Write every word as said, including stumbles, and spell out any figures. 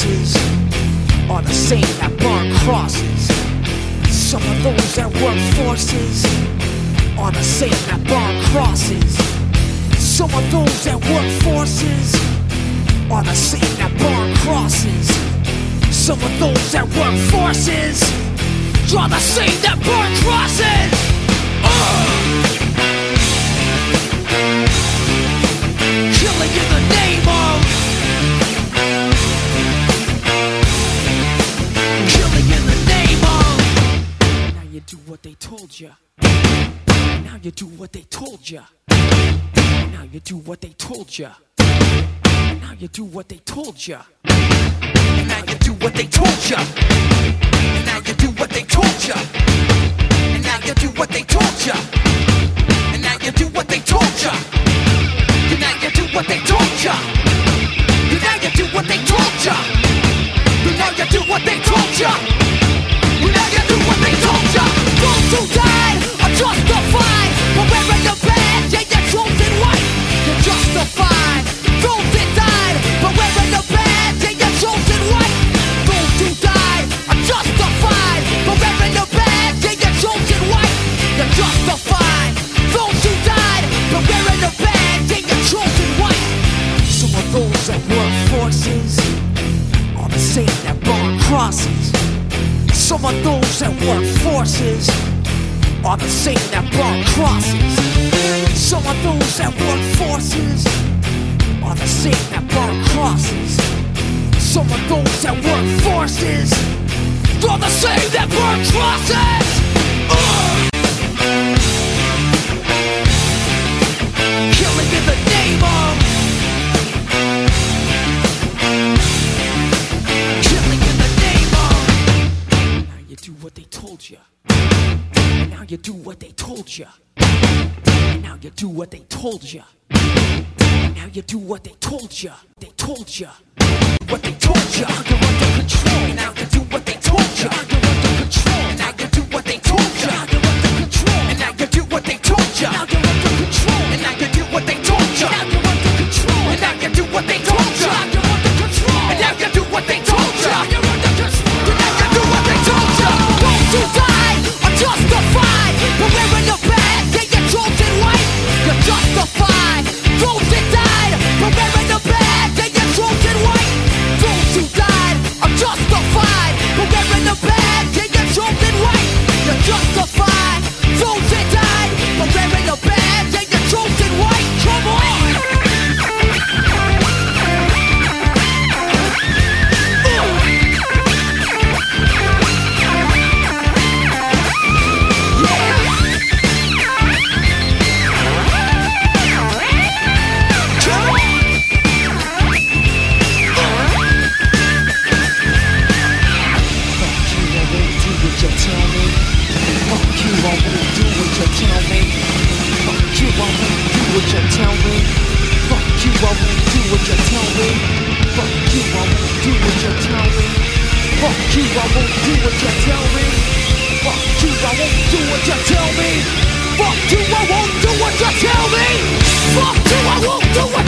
forces are the same that burn crosses. Some of those that work forces are the same that burn crosses. Some of those that work forces are the same that burn crosses. Some of those that work forces are the same that burn crosses. Uh! Killing in the name of, killing in the name of. Now you do what they told you. Now you do what they told you. Now you do what they told you. Now you do what they told you. Now you do what they told you. Now you do what they told you. And now you do what they told you. And now you do what they told you. And now you do what they told you. And now you do what they told you. And now you do what they told you. And now you do what they told you. Those who died are justified for wearing the badge and your chosen white. You're justified. Those that died for wearing the badge and your chosen white. Those who died are justified for wearing the badge and your chosen white. You're justified. Those who died for wearing the badge and your chosen white. Some of those that work forces are the same that burn crosses. Some of those that work forces are the same that burn crosses. Some of those that work forces are the same that burn crosses. Some of those that work forces are the same that burn crosses. Uh! Killing in the name of, killing in the name of. Now you do what they told you. Now you do what they told you. Now you do what they told you. Now you do what they told you. They told you. What they told you. You're under control. Now you do what they told you. You're under control. Now you do what they told you. You're under control. And now you do what they told you. Now you're under control. And now you do what they told you. Now you're under control. And now you do what they told you. You're under control. And now you do what they told you. You're under control. And now you do what they told you. Those who died are justified for wearing the badge and your chosen white. You're justified. Those that died for wearing the badge and your chosen white. Those who died are justified for wearing the badge and your chosen white. You're justified. Those that died for wearing the badge and your chosen white. Come on! Fuck you, I won't do what you tell me. Fuck you, I won't do what